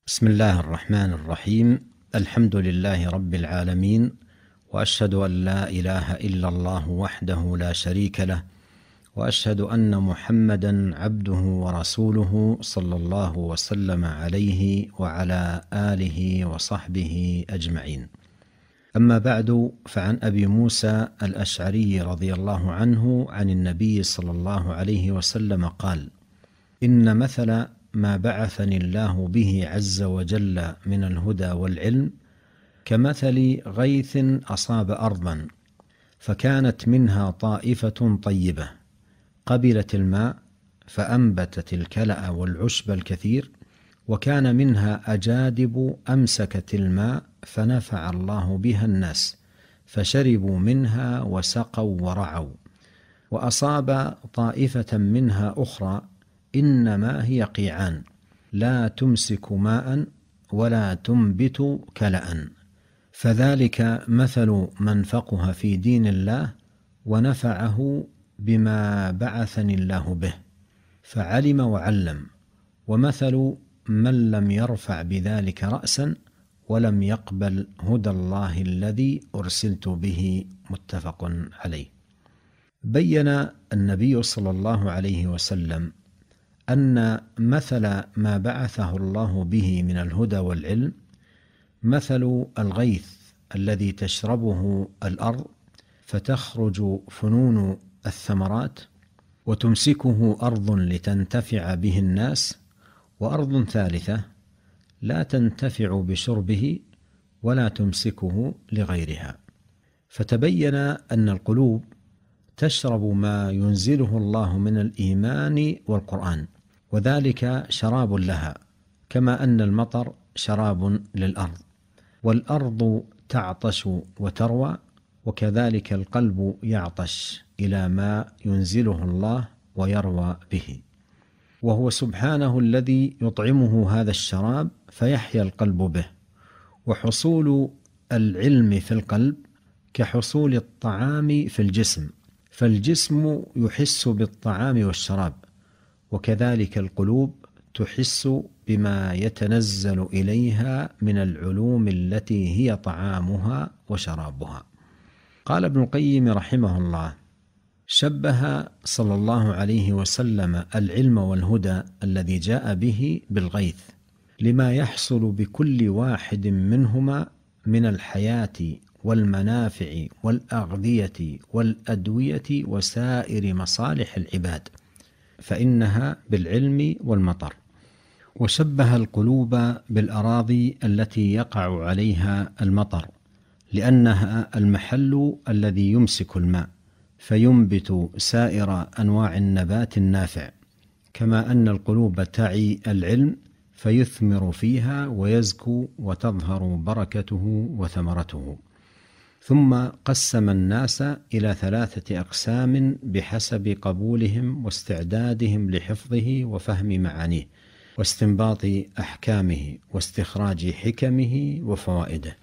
بسم الله الرحمن الرحيم. الحمد لله رب العالمين، وأشهد أن لا إله إلا الله وحده لا شريك له، وأشهد أن محمدا عبده ورسوله صلى الله وسلم عليه وعلى آله وصحبه أجمعين. أما بعد، فعن أبي موسى الأشعري رضي الله عنه عن النبي صلى الله عليه وسلم قال: إن مثل ما بعثني الله به عز وجل من الهدى والعلم كمثل غيث أصاب أرضا فكانت منها طائفة طيبة قبلت الماء فأنبتت الكلأ والعشب الكثير، وكان منها أجادب أمسكت الماء فنفع الله بها الناس فشربوا منها وسقوا ورعوا. وأصاب طائفة منها أخرى إنما هي قيعان لا تمسك ماء ولا تنبت كلأ، فذلك مثل من فقه في دين الله ونفعه بما بعثني الله به فعلم وعلم، ومثل من لم يرفع بذلك رأسا ولم يقبل هدى الله الذي أرسلت به. متفق عليه. بين النبي صلى الله عليه وسلم أن مثل ما بعثه الله به من الهدى والعلم مثل الغيث الذي تشربه الأرض فتخرج فنون الثمرات وتمسكه أرض لتنتفع به الناس، وأرض ثالثة لا تنتفع بشربه ولا تمسكه لغيرها. فتبين أن القلوب تشرب ما ينزله الله من الإيمان والقرآن، وذلك شراب لها، كما أن المطر شراب للأرض، والأرض تعطش وتروى، وكذلك القلب يعطش إلى ما ينزله الله ويروى به، وهو سبحانه الذي يطعمه هذا الشراب فيحيا القلب به. وحصول العلم في القلب كحصول الطعام في الجسم، فالجسم يحس بالطعام والشراب، وكذلك القلوب تحس بما يتنزل إليها من العلوم التي هي طعامها وشرابها. قال ابن القيم رحمه الله: شبه صلى الله عليه وسلم العلم والهدى الذي جاء به بالغيث لما يحصل بكل واحد منهما من الحياة والمنافع والأغذية والأدوية وسائر مصالح العباد، فإنها بالعلم والمطر. وشبه القلوب بالأراضي التي يقع عليها المطر، لأنها المحل الذي يمسك الماء فينبت سائر أنواع النبات النافع، كما أن القلوب تعي العلم فيثمر فيها ويزكو وتظهر بركته وثمرته. ثم قسم الناس إلى 3 أقسام بحسب قبولهم واستعدادهم لحفظه وفهم معانيه واستنباط أحكامه واستخراج حكمه وفوائده.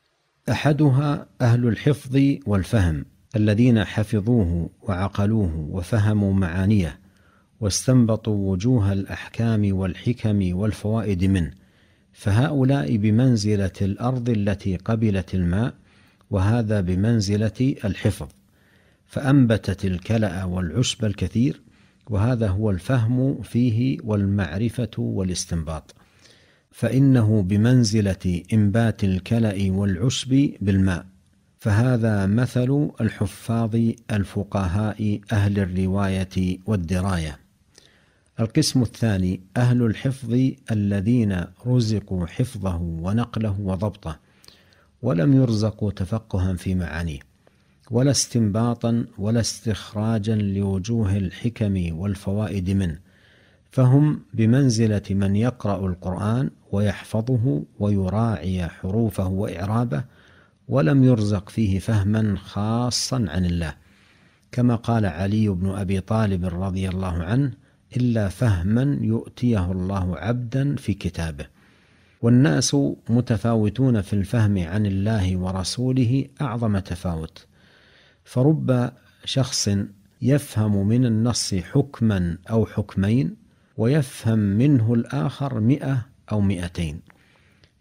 أحدها أهل الحفظ والفهم الذين حفظوه وعقلوه وفهموا معانيه واستنبطوا وجوه الأحكام والحكم والفوائد منه، فهؤلاء بمنزلة الأرض التي قبلت الماء، وهذا بمنزلة الحفظ، فأنبتت الكلأ والعشب الكثير، وهذا هو الفهم فيه والمعرفة والاستنباط، فإنه بمنزلة إنبات الكلأ والعشب بالماء، فهذا مثل الحفاظ الفقهاء أهل الرواية والدراية. القسم الثاني أهل الحفظ الذين رزقوا حفظه ونقله وضبطه، ولم يرزقوا تفقها في معانيه ولا استنباطا ولا استخراجا لوجوه الحكم والفوائد منه، فهم بمنزلة من يقرأ القرآن ويحفظه ويراعي حروفه وإعرابه ولم يرزق فيه فهما خاصا عن الله، كما قال علي بن أبي طالب رضي الله عنه: إلا فهما يؤتيه الله عبدا في كتابه. والناس متفاوتون في الفهم عن الله ورسوله أعظم تفاوت، فرب شخص يفهم من النص حكما أو حكمين ويفهم منه الآخر 100 أو 200،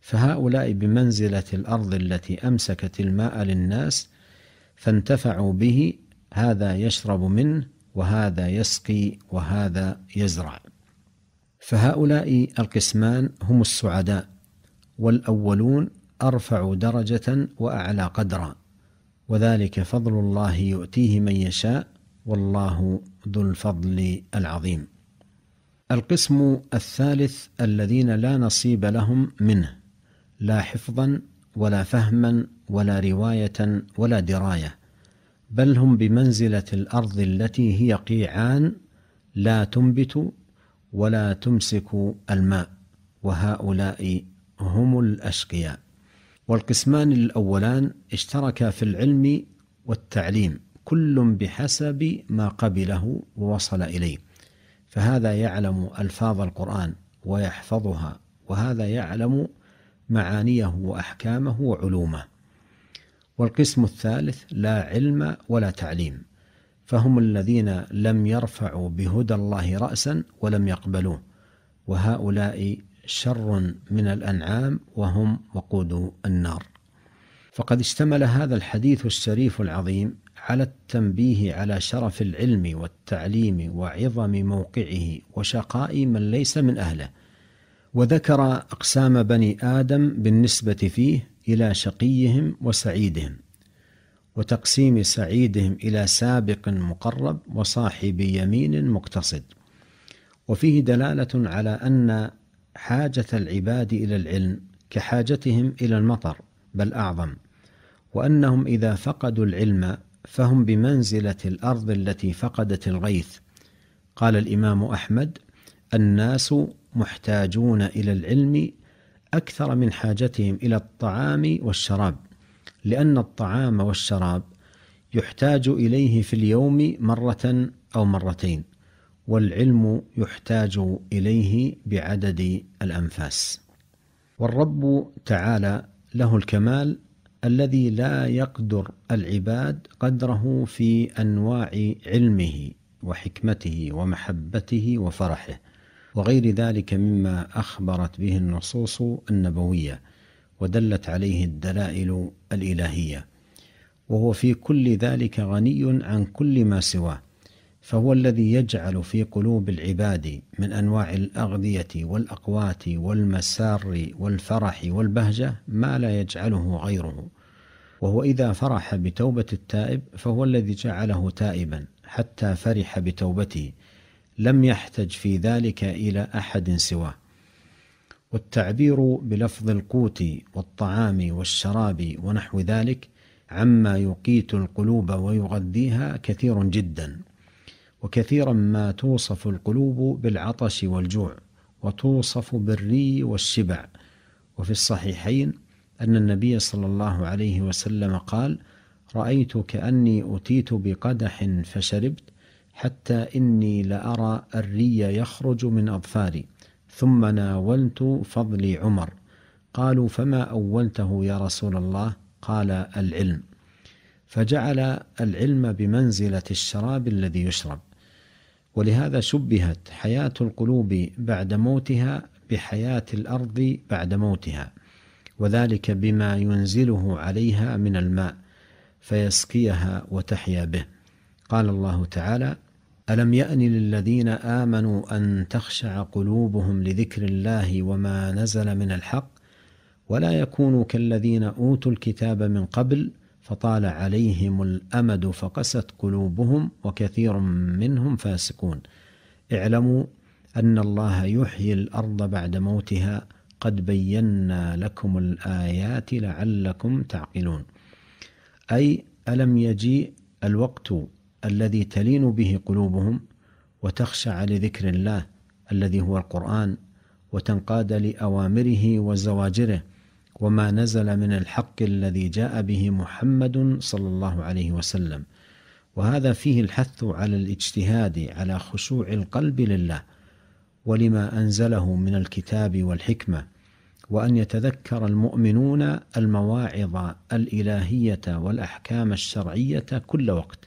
فهؤلاء بمنزلة الأرض التي أمسكت الماء للناس فانتفعوا به، هذا يشرب منه وهذا يسقي وهذا يزرع. فهؤلاء القسمان هم السعداء، والأولون أرفع درجة وأعلى قدرا، وذلك فضل الله يؤتيه من يشاء، والله ذو الفضل العظيم. القسم الثالث الذين لا نصيب لهم منه، لا حفظا ولا فهما ولا رواية ولا دراية، بل هم بمنزلة الأرض التي هي قيعان لا تنبت ولا تمسك الماء، وهؤلاء هم الأشقياء. والقسمان الأولان اشتركا في العلم والتعليم، كل بحسب ما قبله ووصل إليه، فهذا يعلم ألفاظ القرآن ويحفظها، وهذا يعلم معانيه وأحكامه وعلومه. والقسم الثالث لا علم ولا تعليم، فهم الذين لم يرفعوا بهدى الله رأسا ولم يقبلوه، وهؤلاء شر من الأنعام وهم وقود النار. فقد اشتمل هذا الحديث الشريف العظيم على التنبيه على شرف العلم والتعليم وعظم موقعه وشقاء من ليس من أهله، وذكر أقسام بني آدم بالنسبة فيه إلى شقيهم وسعيدهم، وتقسيم سعيدهم إلى سابق مقرب وصاحب يمين مقتصد. وفيه دلالة على أن حاجة العباد إلى العلم كحاجتهم إلى المطر بل أعظم، وأنهم إذا فقدوا العلم فهم بمنزلة الأرض التي فقدت الغيث. قال الإمام أحمد: الناس محتاجون إلى العلم أكثر من حاجتهم إلى الطعام والشراب، لأن الطعام والشراب يحتاج إليه في اليوم مرة أو مرتين، والعلم يحتاج إليه بعدد الأنفاس. والرب تعالى له الكمال الذي لا يقدر العباد قدره في أنواع علمه وحكمته ومحبته وفرحه وغير ذلك مما أخبرت به النصوص النبوية ودلت عليه الدلائل الإلهية، وهو في كل ذلك غني عن كل ما سواه، فهو الذي يجعل في قلوب العباد من أنواع الأغذية والأقوات والمسار والفرح والبهجة ما لا يجعله غيره. وهو إذا فرح بتوبة التائب فهو الذي جعله تائبا حتى فرح بتوبته، لم يحتج في ذلك إلى أحد سواه. والتعبير بلفظ القوت والطعام والشراب ونحو ذلك عما يقيت القلوب ويغذيها كثير جدا، وكثيرا ما توصف القلوب بالعطش والجوع، وتوصف بالري والشبع. وفي الصحيحين أن النبي صلى الله عليه وسلم قال: رأيت كأني أتيت بقدح فشربت حتى إني لأرى الري يخرج من أظفاري، ثم ناولت فضلي عمر. قالوا: فما أولته يا رسول الله؟ قال: العلم. فجعل العلم بمنزلة الشراب الذي يشرب. ولهذا شبهت حياة القلوب بعد موتها بحياة الأرض بعد موتها، وذلك بما ينزله عليها من الماء فيسقيها وتحيا به. قال الله تعالى: ألم يأن للذين آمنوا أن تخشع قلوبهم لذكر الله وما نزل من الحق ولا يكونوا كالذين أوتوا الكتاب من قبل فطال عليهم الأمد فقست قلوبهم وكثير منهم فاسقون. اعلموا أن الله يحيي الأرض بعد موتها قد بينا لكم الآيات لعلكم تعقلون. أي ألم يجيء الوقت الذي تلين به قلوبهم وتخشع لذكر الله الذي هو القرآن، وتنقاد لأوامره وزواجره وما نزل من الحق الذي جاء به محمد صلى الله عليه وسلم. وهذا فيه الحث على الاجتهاد على خشوع القلب لله ولما أنزله من الكتاب والحكمة، وأن يتذكر المؤمنون المواعظ الإلهية والأحكام الشرعية كل وقت،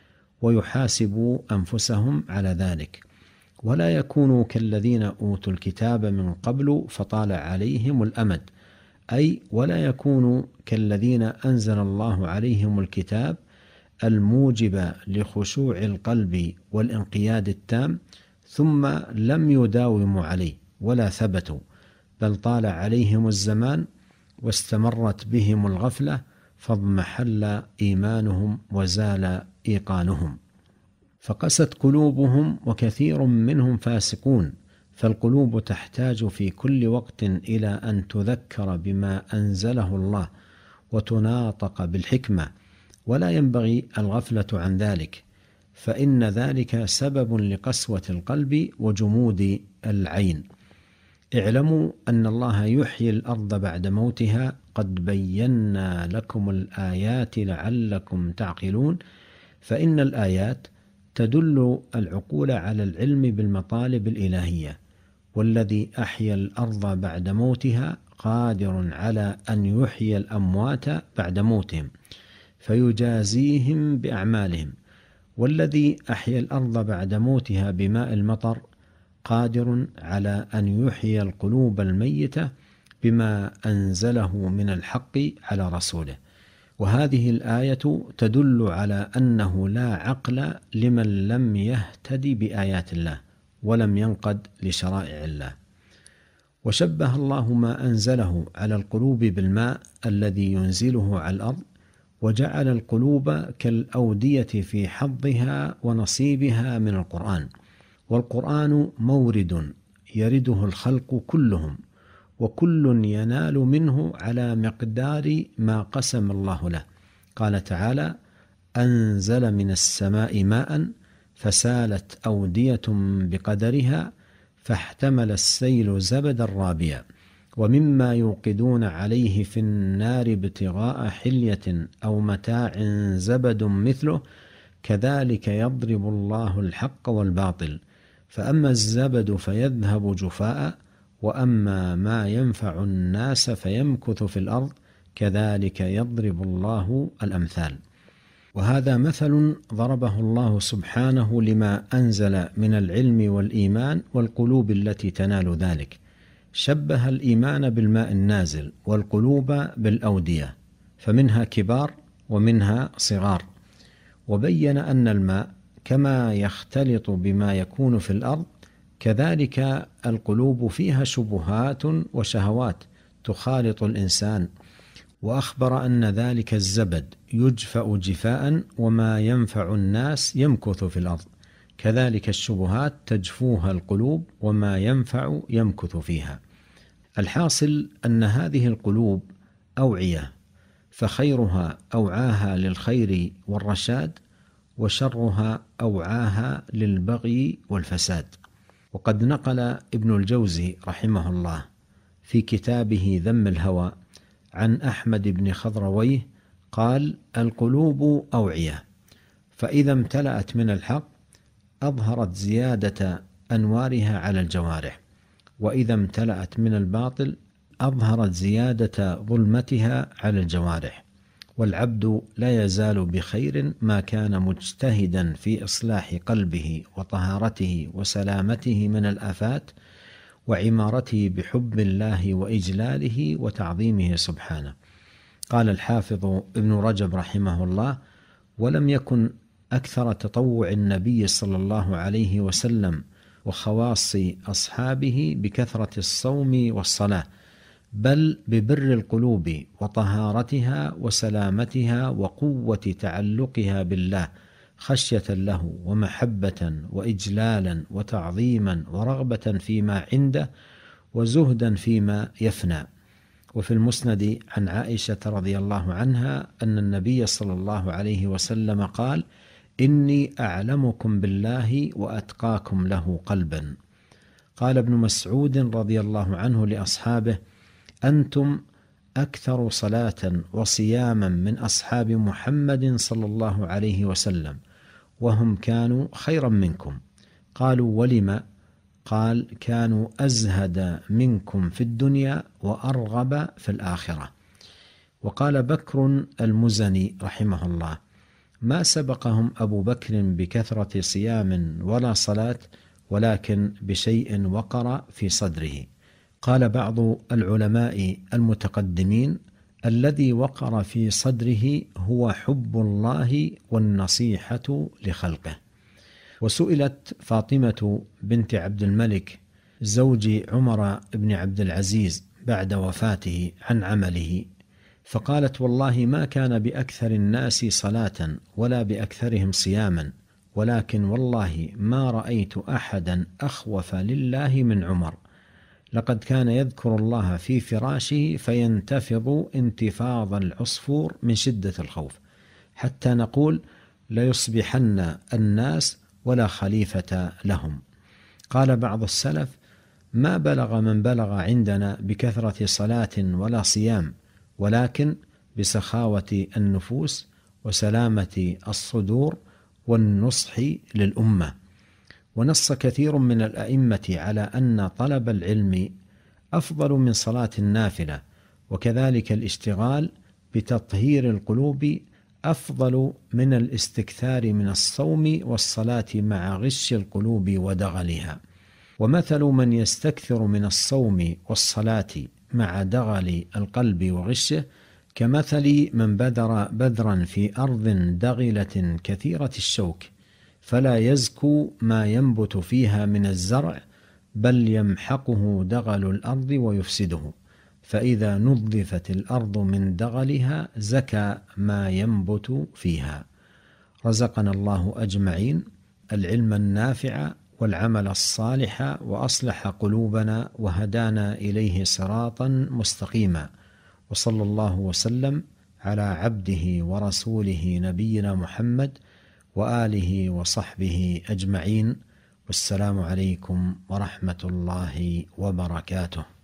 ويحاسبوا أنفسهم على ذلك، ولا يكونوا كالذين أوتوا الكتاب من قبل فطال عليهم الأمد، أي ولا يكونوا كالذين أنزل الله عليهم الكتاب الموجب لخشوع القلب والانقياد التام ثم لم يداوموا عليه ولا ثبتوا، بل طال عليهم الزمان واستمرت بهم الغفلة فاضمحل إيمانهم وزال إيقانهم، فقست قلوبهم وكثير منهم فاسقون. فالقلوب تحتاج في كل وقت إلى أن تذكر بما أنزله الله وتناطق بالحكمة، ولا ينبغي الغفلة عن ذلك، فإن ذلك سبب لقسوة القلب وجمود العين. اعلموا أن الله يحيي الأرض بعد موتها، قد بينا لكم الآيات لعلكم تعقلون. فإن الآيات تدل العقول على العلم بالمطالب الإلهية، والذي أحيا الأرض بعد موتها قادر على أن يحيي الأموات بعد موتهم فيجازيهم بأعمالهم، والذي أحيا الأرض بعد موتها بماء المطر قادر على أن يحيي القلوب الميتة بما أنزله من الحق على رسوله. وهذه الآية تدل على أنه لا عقل لمن لم يهتدي بآيات الله ولم ينقد لشرائع الله. وشبه الله ما أنزله على القلوب بالماء الذي ينزله على الأرض، وجعل القلوب كالأودية في حظها ونصيبها من القرآن. والقرآن مورد يرده الخلق كلهم، وكل ينال منه على مقدار ما قسم الله له. قال تعالى: أنزل من السماء ماء فسالت أودية بقدرها فاحتمل السيل زبدا رابيا ومما يوقدون عليه في النار ابتغاء حلية أو متاع زبد مثله كذلك يضرب الله الحق والباطل، فأما الزبد فيذهب جفاء وأما ما ينفع الناس فيمكث في الأرض كذلك يضرب الله الأمثال. وهذا مثل ضربه الله سبحانه لما أنزل من العلم والإيمان والقلوب التي تنال ذلك. شبه الإيمان بالماء النازل والقلوب بالأودية، فمنها كبار ومنها صغار، وبين أن الماء كما يختلط بما يكون في الأرض كذلك القلوب فيها شبهات وشهوات تخالط الإنسان، وأخبر أن ذلك الزبد يجفأ جفاء وما ينفع الناس يمكث في الأرض، كذلك الشبهات تجفوها القلوب وما ينفع يمكث فيها. الحاصل أن هذه القلوب أوعية، فخيرها أوعاها للخير والرشاد، وشرها أوعاها للبغي والفساد. وقد نقل ابن الجوزي رحمه الله في كتابه ذم الهوى عن أحمد بن خضرويه قال: القلوب أوعية، فإذا امتلأت من الحق أظهرت زيادة أنوارها على الجوارح، وإذا امتلأت من الباطل أظهرت زيادة ظلمتها على الجوارح. والعبد لا يزال بخير ما كان مجتهدا في إصلاح قلبه وطهارته وسلامته من الآفات وعمارته بحب الله وإجلاله وتعظيمه سبحانه. قال الحافظ ابن رجب رحمه الله: ولم يكن أكثر تطوع النبي صلى الله عليه وسلم وخواص أصحابه بكثرة الصوم والصلاة، بل ببر القلوب وطهارتها وسلامتها وقوة تعلقها بالله خشية له ومحبة وإجلالا وتعظيما ورغبة فيما عنده وزهدا فيما يفنى. وفي المسند عن عائشة رضي الله عنها أن النبي صلى الله عليه وسلم قال: إني أعلمكم بالله وأتقاكم له قلبا. قال ابن مسعود رضي الله عنه لأصحابه: أنتم أكثر صلاة وصياما من أصحاب محمد صلى الله عليه وسلم، وهم كانوا خيرا منكم. قالوا: ولم؟ قال: كانوا أزهد منكم في الدنيا وأرغب في الآخرة. وقال بكر المزني رحمه الله: ما سبقهم أبو بكر بكثرة صيام ولا صلاة، ولكن بشيء وقر في صدره. قال بعض العلماء المتقدمين: الذي وقر في صدره هو حب الله والنصيحة لخلقه. وسئلت فاطمة بنت عبد الملك زوج عمر بن عبد العزيز بعد وفاته عن عمله، فقالت: والله ما كان بأكثر الناس صلاة ولا بأكثرهم صياما، ولكن والله ما رأيت أحدا أخوف لله من عمر، لقد كان يذكر الله في فراشه فينتفض انتفاض العصفور من شدة الخوف، حتى نقول ليصبحن الناس ولا خليفة لهم. قال بعض السلف: ما بلغ من بلغ عندنا بكثرة صلاة ولا صيام، ولكن بسخاوة النفوس وسلامة الصدور والنصح للأمة. ونص كثير من الأئمة على أن طلب العلم أفضل من صلاة النافلة، وكذلك الاشتغال بتطهير القلوب أفضل من الاستكثار من الصوم والصلاة مع غش القلوب ودغلها. ومثل من يستكثر من الصوم والصلاة مع دغل القلب وغشه كمثل من بذر بذرا في أرض دغلة كثيرة الشوك، فلا يزكو ما ينبت فيها من الزرع، بل يمحقه دغل الأرض ويفسده، فإذا نظفت الأرض من دغلها زكى ما ينبت فيها. رزقنا الله أجمعين العلم النافع والعمل الصالح، وأصلح قلوبنا وهدانا إليه صراطا مستقيما، وصلى الله وسلم على عبده ورسوله نبينا محمد وآله وصحبه أجمعين، والسلام عليكم ورحمة الله وبركاته.